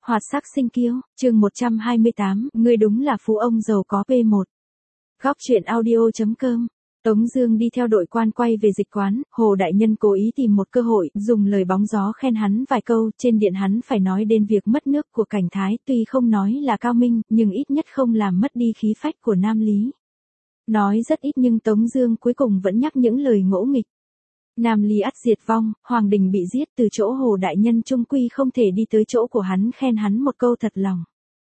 Hoạt sắc sinh kiêu, chương 128, ngươi đúng là phú ông giàu có P1. Góc truyện audio.com. Tống Dương đi theo đội quan quay về dịch quán, Hồ Đại Nhân cố ý tìm một cơ hội, dùng lời bóng gió khen hắn vài câu, trên điện hắn phải nói đến việc mất nước của Cảnh Thái, tuy không nói là cao minh, nhưng ít nhất không làm mất đi khí phách của Nam Lý. Nói rất ít nhưng Tống Dương cuối cùng vẫn nhắc những lời ngỗ nghịch. Nam Lý ắt diệt vong, Hoàng Đình bị giết, từ chỗ Hồ Đại Nhân trung quy không thể đi tới chỗ của hắn khen hắn một câu thật lòng.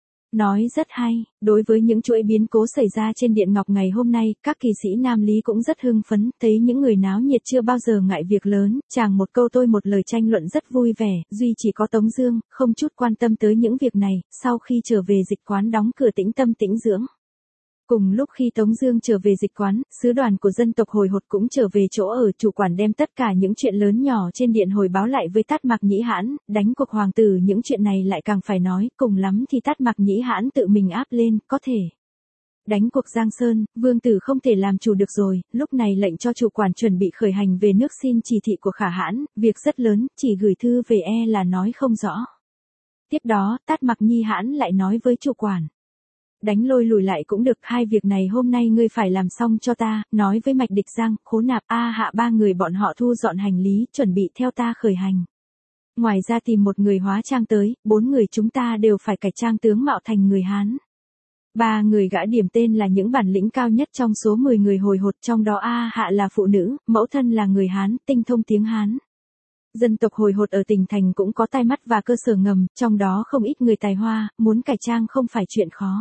Nói rất hay, đối với những chuỗi biến cố xảy ra trên Điện Ngọc ngày hôm nay, các kỳ sĩ Nam Lý cũng rất hưng phấn, thấy những người náo nhiệt chưa bao giờ ngại việc lớn, chàng một câu tôi một lời tranh luận rất vui vẻ, duy chỉ có Tống Dương, không chút quan tâm tới những việc này, sau khi trở về dịch quán đóng cửa tĩnh tâm tĩnh dưỡng. Cùng lúc khi Tống Dương trở về dịch quán, sứ đoàn của dân tộc Hồi Hột cũng trở về chỗ ở, chủ quản đem tất cả những chuyện lớn nhỏ trên điện hồi báo lại với Tát Mạc Nhĩ Hãn, đánh cuộc hoàng tử những chuyện này lại càng phải nói, cùng lắm thì Tát Mạc Nhĩ Hãn tự mình áp lên, có thể. Đánh cuộc Giang Sơn, vương tử không thể làm chủ được rồi, lúc này lệnh cho chủ quản chuẩn bị khởi hành về nước xin chỉ thị của Khả Hãn, việc rất lớn, chỉ gửi thư về là nói không rõ. Tiếp đó, Tát Mạc Nhĩ Hãn lại nói với chủ quản. Đánh lôi lùi lại cũng được, hai việc này hôm nay ngươi phải làm xong cho ta, nói với Mạch Địch Giang, Khố Nạp, A Hạ ba người bọn họ thu dọn hành lý, chuẩn bị theo ta khởi hành. Ngoài ra tìm một người hóa trang tới, 4 người chúng ta đều phải cải trang tướng mạo thành người Hán. 3 người gã điểm tên là những bản lĩnh cao nhất trong số 10 người Hồi Hột, trong đó A Hạ là phụ nữ, mẫu thân là người Hán, tinh thông tiếng Hán. Dân tộc Hồi Hột ở tỉnh thành cũng có tai mắt và cơ sở ngầm, trong đó không ít người tài hoa, muốn cải trang không phải chuyện khó.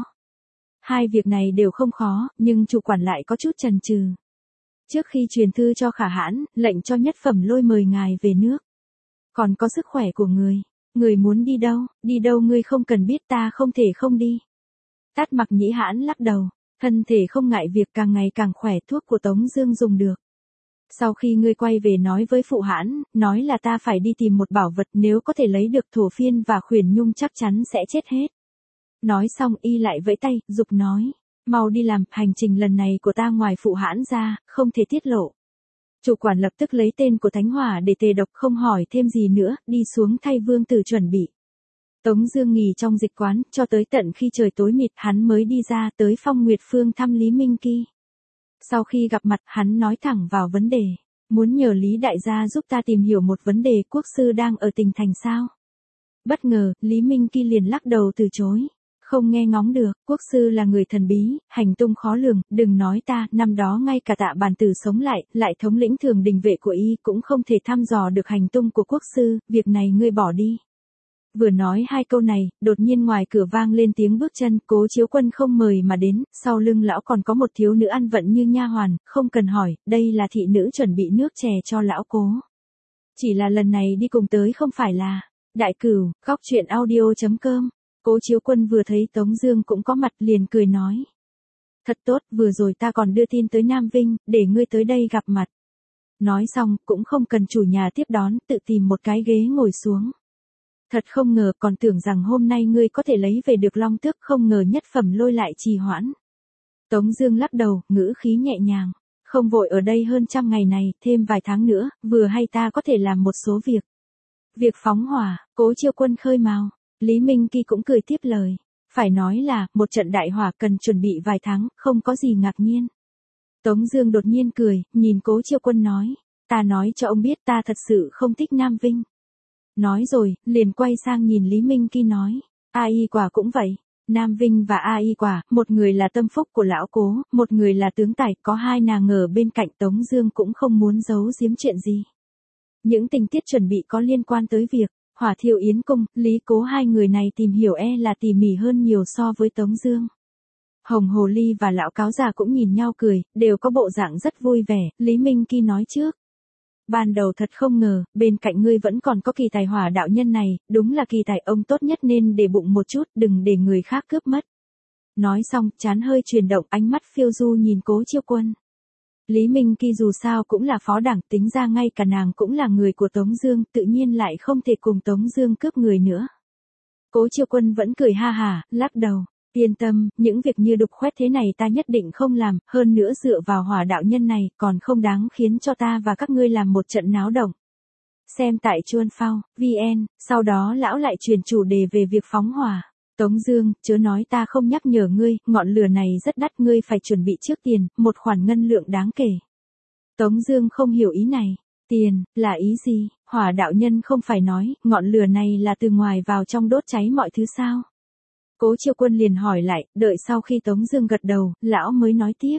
Hai việc này đều không khó, nhưng chủ quản lại có chút chần chừ. Trước khi truyền thư cho Khả Hãn, lệnh cho Nhất Phẩm Lôi mời ngài về nước. Còn có sức khỏe của người muốn đi đâu ngươi không cần biết, ta không thể không đi. Tát Mạc Nhĩ Hãn lắc đầu, thân thể không ngại việc, càng ngày càng khỏe, thuốc của Tống Dương dùng được. Sau khi ngươi quay về nói với phụ Hãn, nói là ta phải đi tìm một bảo vật, nếu có thể lấy được Thổ Phiên và Khuyển Nhung chắc chắn sẽ chết hết. Nói xong y lại vẫy tay, giục nói, mau đi làm, hành trình lần này của ta ngoài phụ Hãn ra, không thể tiết lộ. Chủ quản lập tức lấy tên của Thánh Hỏa để tề độc, không hỏi thêm gì nữa, đi xuống thay vương tử chuẩn bị. Tống Dương nghỉ trong dịch quán, cho tới tận khi trời tối mịt hắn mới đi ra tới Phong Nguyệt Phương thăm Lý Minh Kỳ. Sau khi gặp mặt hắn nói thẳng vào vấn đề, muốn nhờ Lý đại gia giúp ta tìm hiểu một vấn đề, quốc sư đang ở tỉnh thành sao? Bất ngờ, Lý Minh Kỳ liền lắc đầu từ chối. Không nghe ngóng được, quốc sư là người thần bí, hành tung khó lường, đừng nói ta, năm đó ngay cả Tạ Bàn Tử sống lại thống lĩnh thường đình vệ của y cũng không thể thăm dò được hành tung của quốc sư, việc này ngươi bỏ đi. Vừa nói hai câu này, đột nhiên ngoài cửa vang lên tiếng bước chân, Cố Chiếu Quân không mời mà đến, sau lưng lão còn có một thiếu nữ ăn vận như nha hoàn, không cần hỏi, đây là thị nữ chuẩn bị nước chè cho lão Cố. Chỉ là lần này đi cùng tới không phải là Đại Cửu. Góc truyện audio.com. Cố Chiếu Quân vừa thấy Tống Dương cũng có mặt liền cười nói. Thật tốt, vừa rồi ta còn đưa tin tới Nam Vinh, để ngươi tới đây gặp mặt. Nói xong, cũng không cần chủ nhà tiếp đón, tự tìm một cái ghế ngồi xuống. Thật không ngờ, còn tưởng rằng hôm nay ngươi có thể lấy về được Long Tước, không ngờ Nhất Phẩm Lôi lại trì hoãn. Tống Dương lắc đầu, ngữ khí nhẹ nhàng. Không vội, ở đây hơn 100 ngày này, thêm vài tháng nữa, vừa hay ta có thể làm một số việc. Việc phóng hỏa, Cố Chiêu Quân khơi mào. Lý Minh Kỳ cũng cười tiếp lời. Phải nói là, một trận đại hỏa cần chuẩn bị vài tháng, không có gì ngạc nhiên. Tống Dương đột nhiên cười, nhìn Cố Chiêu Quân nói. Ta nói cho ông biết ta thật sự không thích Nam Vinh. Nói rồi, liền quay sang nhìn Lý Minh Kỳ nói. A Y Quả cũng vậy. Nam Vinh và A Y Quả, một người là tâm phúc của lão Cố, một người là tướng tài, có hai nàng ở bên cạnh. Tống Dương cũng không muốn giấu giếm chuyện gì. Những tình tiết chuẩn bị có liên quan tới việc Hỏa Thiêu Yến Cung, Lý Cố, hai người này tìm hiểu là tỉ mỉ hơn nhiều so với Tống Dương. Hồng Hồ Ly và lão cáo già cũng nhìn nhau cười, đều có bộ dạng rất vui vẻ. Lý Minh Kỳ nói trước. Ban đầu thật không ngờ, bên cạnh ngươi vẫn còn có Kỳ Tài Hỏa đạo nhân này, đúng là kỳ tài, ông tốt nhất nên để bụng một chút, đừng để người khác cướp mất. Nói xong, trán hơi chuyển động, ánh mắt phiêu du nhìn Cố Chiêu Quân. Lý Minh Kỳ dù sao cũng là phó đảng, tính ra ngay cả nàng cũng là người của Tống Dương, tự nhiên lại không thể cùng Tống Dương cướp người nữa. Cố Chiêu Quân vẫn cười ha hả, lắc đầu. Yên tâm, những việc như đục khoét thế này ta nhất định không làm, hơn nữa dựa vào Hỏa đạo nhân này, còn không đáng khiến cho ta và các ngươi làm một trận náo động. Xem tại Chuan Phao, VN, sau đó lão lại chuyển chủ đề về việc phóng hỏa. Tống Dương, chớ nói ta không nhắc nhở ngươi, ngọn lửa này rất đắt, ngươi phải chuẩn bị trước tiền, một khoản ngân lượng đáng kể. Tống Dương không hiểu ý này. Tiền, là ý gì? Hỏa đạo nhân không phải nói, ngọn lửa này là từ ngoài vào trong đốt cháy mọi thứ sao? Cố Chiêu Quân liền hỏi lại, đợi sau khi Tống Dương gật đầu, lão mới nói tiếp.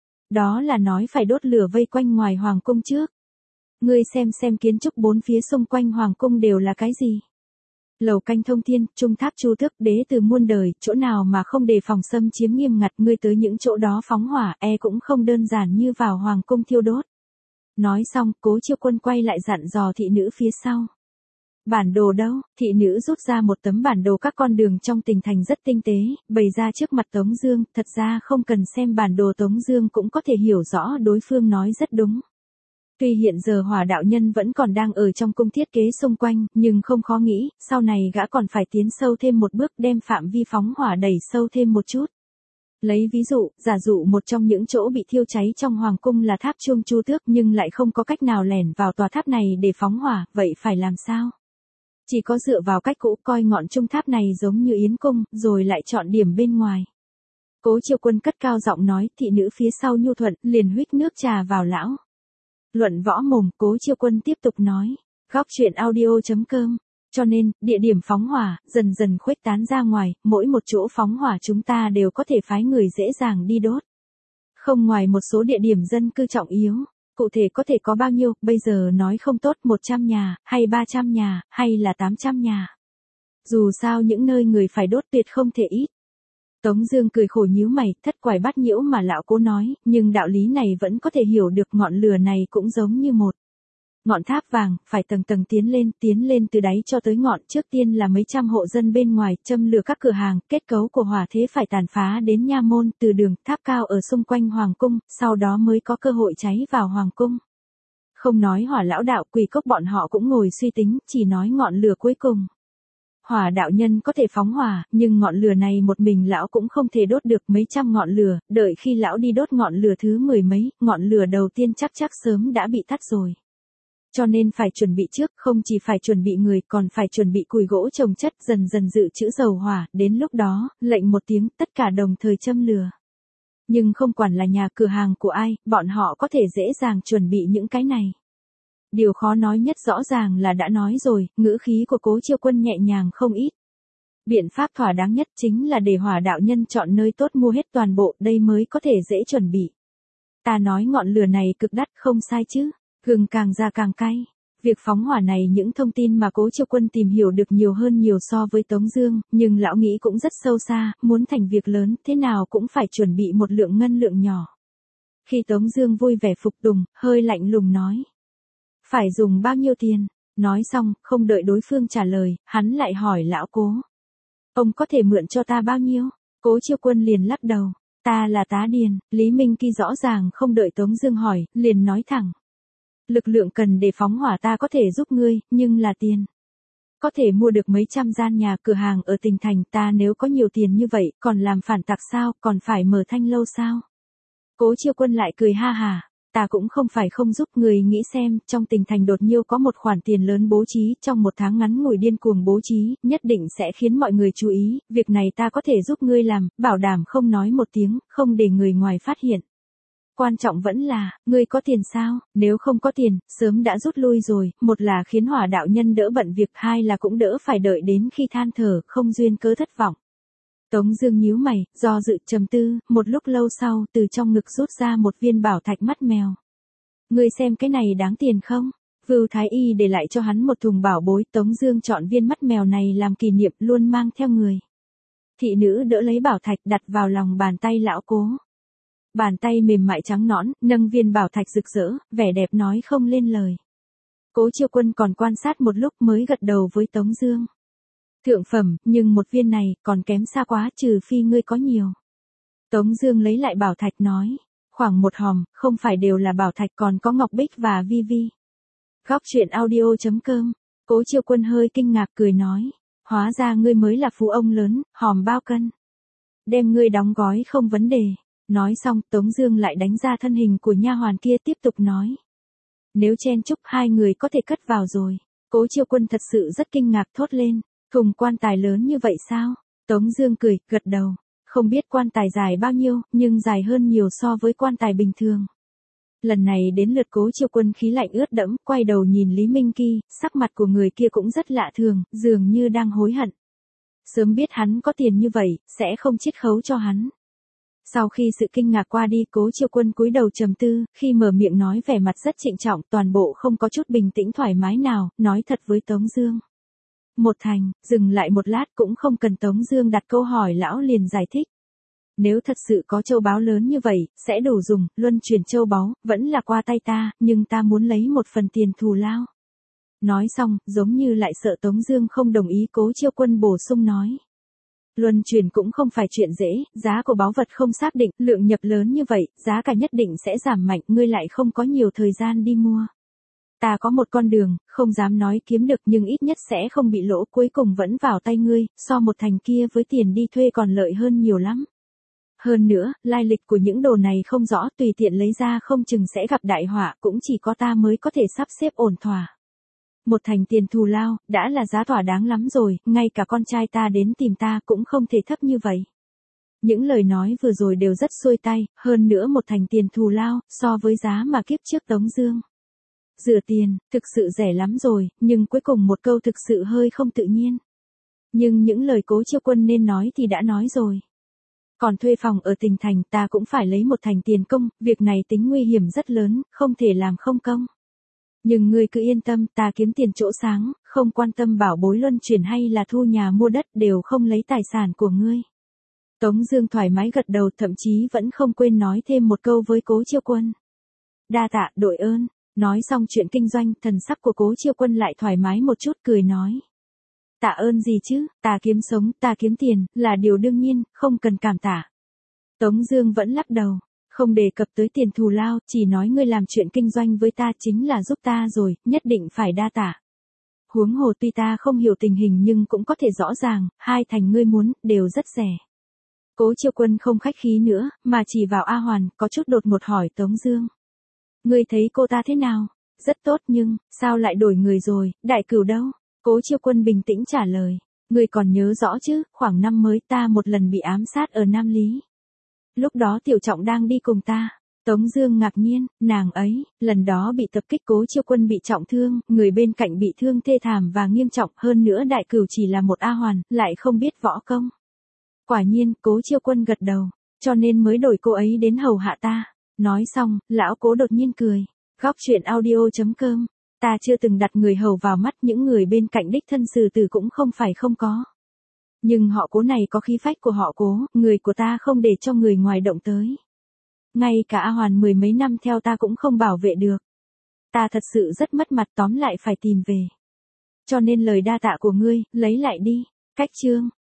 Đó là nói phải đốt lửa vây quanh ngoài hoàng cung trước. Ngươi xem kiến trúc bốn phía xung quanh hoàng cung đều là cái gì? Lầu canh thông thiên, trung tháp chu tước, đế từ muôn đời, chỗ nào mà không đề phòng xâm chiếm nghiêm ngặt, ngươi tới những chỗ đó phóng hỏa, cũng không đơn giản như vào hoàng cung thiêu đốt. Nói xong, Cố Chiêu Quân quay lại dặn dò thị nữ phía sau. Bản đồ đâu? Thị nữ rút ra một tấm bản đồ các con đường trong tỉnh thành rất tinh tế, bày ra trước mặt Tống Dương. Thật ra không cần xem bản đồ, Tống Dương cũng có thể hiểu rõ đối phương nói rất đúng. Tuy hiện giờ Hỏa đạo nhân vẫn còn đang ở trong cung thiết kế xung quanh, nhưng không khó nghĩ, sau này gã còn phải tiến sâu thêm một bước, đem phạm vi phóng hỏa đẩy sâu thêm một chút. Lấy ví dụ, giả dụ một trong những chỗ bị thiêu cháy trong hoàng cung là tháp chuông Chu Tước, nhưng lại không có cách nào lẻn vào tòa tháp này để phóng hỏa, vậy phải làm sao? Chỉ có dựa vào cách cũ, coi ngọn trung tháp này giống như yến cung, rồi lại chọn điểm bên ngoài. Cố Chiêu Quân cất cao giọng nói, thị nữ phía sau nhu thuận, liền huých nước trà vào lão. Luận võ mồm, Cố Chiêu Quân tiếp tục nói. Góc truyện audio.com. Cho nên, địa điểm phóng hỏa, dần dần khuếch tán ra ngoài, mỗi một chỗ phóng hỏa chúng ta đều có thể phái người dễ dàng đi đốt. Không ngoài một số địa điểm dân cư trọng yếu. Cụ thể có thể có bao nhiêu, bây giờ nói không tốt 100 nhà, hay 300 nhà, hay là 800 nhà. Dù sao những nơi người phải đốt tuyệt không thể ít. Tống Dương cười khổ nhíu mày, thất quải bát nhiễu mà lão Cố nói, nhưng đạo lý này vẫn có thể hiểu được, ngọn lửa này cũng giống như một ngọn tháp vàng, phải tầng tầng tiến lên từ đáy cho tới ngọn, trước tiên là mấy trăm hộ dân bên ngoài, châm lửa các cửa hàng, kết cấu của hỏa thế phải tàn phá đến nha môn, từ đường, tháp cao ở xung quanh hoàng cung, sau đó mới có cơ hội cháy vào hoàng cung. Không nói Hỏa lão đạo, Quỷ Cốc bọn họ cũng ngồi suy tính, chỉ nói ngọn lửa cuối cùng. Hỏa đạo nhân có thể phóng hỏa, nhưng ngọn lửa này một mình lão cũng không thể đốt được, mấy trăm ngọn lửa, đợi khi lão đi đốt ngọn lửa thứ 10 mấy, ngọn lửa đầu tiên chắc sớm đã bị tắt rồi. Cho nên phải chuẩn bị trước, không chỉ phải chuẩn bị người, còn phải chuẩn bị củi gỗ trồng chất, dần dần dự trữ dầu hỏa, đến lúc đó, lệnh một tiếng, tất cả đồng thời châm lửa. Nhưng không quản là nhà cửa hàng của ai, bọn họ có thể dễ dàng chuẩn bị những cái này. Điều khó nói nhất rõ ràng là đã nói rồi, ngữ khí của Cố Chiêu Quân nhẹ nhàng không ít. Biện pháp thỏa đáng nhất chính là để Hỏa đạo nhân chọn nơi tốt mua hết toàn bộ, đây mới có thể dễ chuẩn bị. Ta nói ngọn lửa này cực đắt, không sai chứ? Gừng càng ra càng cay. Việc phóng hỏa này những thông tin mà Cố Chiêu Quân tìm hiểu được nhiều hơn nhiều so với Tống Dương, nhưng lão nghĩ cũng rất sâu xa, muốn thành việc lớn, thế nào cũng phải chuẩn bị một lượng ngân lượng nhỏ. Khi Tống Dương vui vẻ phục tùng, hơi lạnh lùng nói. Phải dùng bao nhiêu tiền? Nói xong, không đợi đối phương trả lời, hắn lại hỏi lão Cố. Ông có thể mượn cho ta bao nhiêu? Cố Chiêu Quân liền lắc đầu. Ta là tá điền. Lý Minh Kỳ rõ ràng không đợi Tống Dương hỏi, liền nói thẳng. Lực lượng cần để phóng hỏa ta có thể giúp ngươi, nhưng là tiền. Có thể mua được mấy trăm gian nhà cửa hàng ở tỉnh thành, ta nếu có nhiều tiền như vậy, còn làm phản tặc sao, còn phải mở thanh lâu sao? Cố Chiêu Quân lại cười ha hà. Ta cũng không phải không giúp, người nghĩ xem, trong tỉnh thành đột nhiêu có một khoản tiền lớn bố trí, trong một tháng ngắn ngủi điên cuồng bố trí, nhất định sẽ khiến mọi người chú ý, việc này ta có thể giúp ngươi làm, bảo đảm không nói một tiếng, không để người ngoài phát hiện. Quan trọng vẫn là, ngươi có tiền sao? Nếu không có tiền, sớm đã rút lui rồi, một là khiến Hỏa đạo nhân đỡ bận việc, hai là cũng đỡ phải đợi đến khi than thở, không duyên cớ thất vọng. Tống Dương nhíu mày, do dự trầm tư, một lúc lâu sau, từ trong ngực rút ra một viên bảo thạch mắt mèo. Ngươi xem cái này đáng tiền không? Vưu Thái Y để lại cho hắn một thùng bảo bối, Tống Dương chọn viên mắt mèo này làm kỷ niệm, luôn mang theo người. Thị nữ đỡ lấy bảo thạch đặt vào lòng bàn tay lão Cố. Bàn tay mềm mại trắng nõn, nâng viên bảo thạch rực rỡ, vẻ đẹp nói không lên lời. Cố Chiêu Quân còn quan sát một lúc mới gật đầu với Tống Dương. Thượng phẩm, nhưng một viên này, còn kém xa quá, trừ phi ngươi có nhiều. Tống Dương lấy lại bảo thạch nói. Khoảng một hòm, không phải đều là bảo thạch, còn có ngọc bích và vi vi. Góc truyện audio.com. Cố Chiêu Quân hơi kinh ngạc cười nói. Hóa ra ngươi mới là phú ông lớn, hòm bao cân. Đem ngươi đóng gói không vấn đề. Nói xong, Tống Dương lại đánh ra thân hình của nha hoàn kia tiếp tục nói. Nếu chen chúc hai người có thể cất vào rồi. Cố Chiêu Quân thật sự rất kinh ngạc thốt lên. Thùng quan tài lớn như vậy sao? Tống Dương cười, gật đầu. Không biết quan tài dài bao nhiêu, nhưng dài hơn nhiều so với quan tài bình thường. Lần này đến lượt Cố Chiêu Quân khí lạnh ướt đẫm, quay đầu nhìn Lý Minh Kỳ, sắc mặt của người kia cũng rất lạ thường, dường như đang hối hận. Sớm biết hắn có tiền như vậy, sẽ không chiết khấu cho hắn. Sau khi sự kinh ngạc qua đi, Cố Chiêu Quân cúi đầu trầm tư, khi mở miệng nói vẻ mặt rất trịnh trọng, toàn bộ không có chút bình tĩnh thoải mái nào, nói thật với Tống Dương. Một thành, dừng lại một lát cũng không cần Tống Dương đặt câu hỏi, lão liền giải thích. Nếu thật sự có châu báu lớn như vậy, sẽ đủ dùng, luân chuyển châu báu, vẫn là qua tay ta, nhưng ta muốn lấy một phần tiền thù lao. Nói xong, giống như lại sợ Tống Dương không đồng ý, Cố Chiêu Quân bổ sung nói. Luân chuyển cũng không phải chuyện dễ, giá của báu vật không xác định, lượng nhập lớn như vậy, giá cả nhất định sẽ giảm mạnh, ngươi lại không có nhiều thời gian đi mua. Ta có một con đường, không dám nói kiếm được nhưng ít nhất sẽ không bị lỗ, cuối cùng vẫn vào tay ngươi, so một thành kia với tiền đi thuê còn lợi hơn nhiều lắm. Hơn nữa, lai lịch của những đồ này không rõ, tùy tiện lấy ra không chừng sẽ gặp đại họa, cũng chỉ có ta mới có thể sắp xếp ổn thỏa. Một thành tiền thù lao, đã là giá thỏa đáng lắm rồi, ngay cả con trai ta đến tìm ta cũng không thể thấp như vậy. Những lời nói vừa rồi đều rất xuôi tay, hơn nữa một thành tiền thù lao, so với giá mà kiếp trước Tống Dương rửa tiền, thực sự rẻ lắm rồi, nhưng cuối cùng một câu thực sự hơi không tự nhiên. Nhưng những lời Cố Chiêu Quân nên nói thì đã nói rồi. Còn thuê phòng ở tỉnh thành ta cũng phải lấy một thành tiền công, việc này tính nguy hiểm rất lớn, không thể làm không công. Nhưng ngươi cứ yên tâm, ta kiếm tiền chỗ sáng, không quan tâm bảo bối luân chuyển hay là thu nhà mua đất, đều không lấy tài sản của ngươi. Tống Dương thoải mái gật đầu, thậm chí vẫn không quên nói thêm một câu với Cố Chiêu Quân. Đa tạ, đội ơn. Nói xong chuyện kinh doanh, thần sắc của Cố Chiêu Quân lại thoải mái một chút, cười nói. Tạ ơn gì chứ, ta kiếm sống, ta kiếm tiền, là điều đương nhiên, không cần cảm tạ. Tống Dương vẫn lắc đầu, không đề cập tới tiền thù lao, chỉ nói ngươi làm chuyện kinh doanh với ta chính là giúp ta rồi, nhất định phải đa tạ. Huống hồ tuy ta không hiểu tình hình nhưng cũng có thể rõ ràng, hai thành ngươi muốn, đều rất rẻ. Cố Chiêu Quân không khách khí nữa, mà chỉ vào A Hoàn, có chút đột ngột hỏi Tống Dương. Ngươi thấy cô ta thế nào? Rất tốt nhưng, sao lại đổi người rồi, Đại Cửu đâu? Cố Chiêu Quân bình tĩnh trả lời. Ngươi còn nhớ rõ chứ, khoảng năm mới ta một lần bị ám sát ở Nam Lý. Lúc đó Tiểu Trọng đang đi cùng ta. Tống Dương ngạc nhiên, nàng ấy, lần đó bị tập kích, Cố Chiêu Quân bị trọng thương, người bên cạnh bị thương thê thảm và nghiêm trọng, hơn nữa Đại Cửu chỉ là một A Hoàn, lại không biết võ công. Quả nhiên, Cố Chiêu Quân gật đầu, cho nên mới đổi cô ấy đến hầu hạ ta. Nói xong, lão Cố đột nhiên cười. Góc truyện audio.com. Ta chưa từng đặt người hầu vào mắt, những người bên cạnh đích thân xử tử cũng không phải không có. Nhưng họ Cố này có khí phách của họ Cố, người của ta không để cho người ngoài động tới. Ngay cả A Hoàn 10 mấy năm theo ta cũng không bảo vệ được. Ta thật sự rất mất mặt, tóm lại phải tìm về. Cho nên lời đa tạ của ngươi, lấy lại đi. Cách chương.